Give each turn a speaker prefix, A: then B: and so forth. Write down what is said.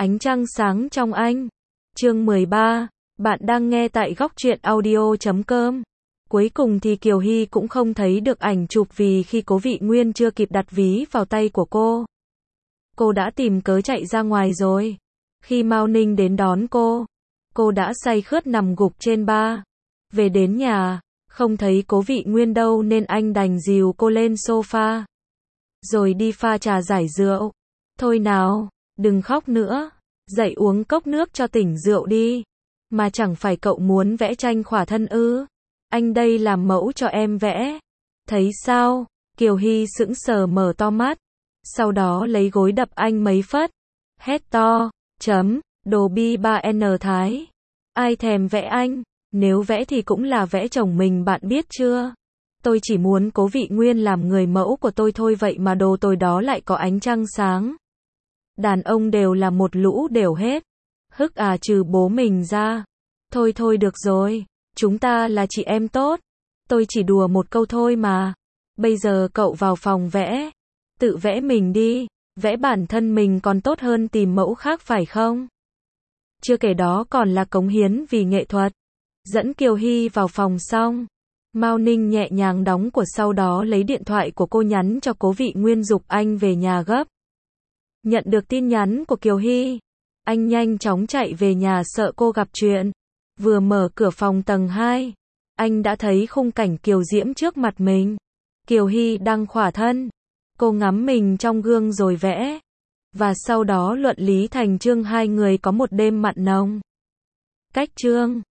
A: Ánh trăng sáng trong anh. Chương 13. Bạn đang nghe tại góc truyện audio.com. Cuối cùng thì Kiều Hy cũng không thấy được ảnh chụp vì khi Cố Vị Nguyên chưa kịp đặt ví vào tay của cô đã tìm cớ chạy ra ngoài rồi. Khi Mao Ninh đến đón cô đã say khướt nằm gục trên ba. Về đến nhà, không thấy Cố Vị Nguyên đâu nên anh đành dìu cô lên sofa. Rồi đi pha trà giải rượu. Thôi nào, đừng khóc nữa. Dậy uống cốc nước cho tỉnh rượu đi. Mà chẳng phải cậu muốn vẽ tranh khỏa thân ư? Anh đây làm mẫu cho em vẽ. Thấy sao? Kiều Hy sững sờ mở to mắt. Sau đó lấy gối đập anh mấy phất. Hét to, đồ bi 3N Thái. Ai thèm vẽ anh? Nếu vẽ thì cũng là vẽ chồng mình, bạn biết chưa? Tôi chỉ muốn Cố Vị Nguyên làm người mẫu của tôi thôi, vậy mà đồ tôi đó lại có ánh trăng sáng. Đàn ông đều là một lũ đều hết. Hức à, trừ bố mình ra. Thôi thôi được rồi, chúng ta là chị em tốt. Tôi chỉ đùa một câu thôi mà. Bây giờ cậu vào phòng vẽ. Tự vẽ mình đi. Vẽ bản thân mình còn tốt hơn tìm mẫu khác phải không? Chưa kể đó còn là cống hiến vì nghệ thuật. Dẫn Kiều Hy vào phòng xong, Mao Ninh nhẹ nhàng đóng cửa, sau đó lấy điện thoại của cô nhắn cho Cố Vị Nguyên giục anh về nhà gấp. Nhận được tin nhắn của Kiều Hy, anh nhanh chóng chạy về nhà sợ cô gặp chuyện. Vừa mở cửa phòng tầng 2, anh đã thấy khung cảnh kiều diễm trước mặt mình. Kiều Hy đang khỏa thân, cô ngắm mình trong gương rồi vẽ. Và sau đó luận lý thành chương hai người có một đêm mặn nồng. Cách chương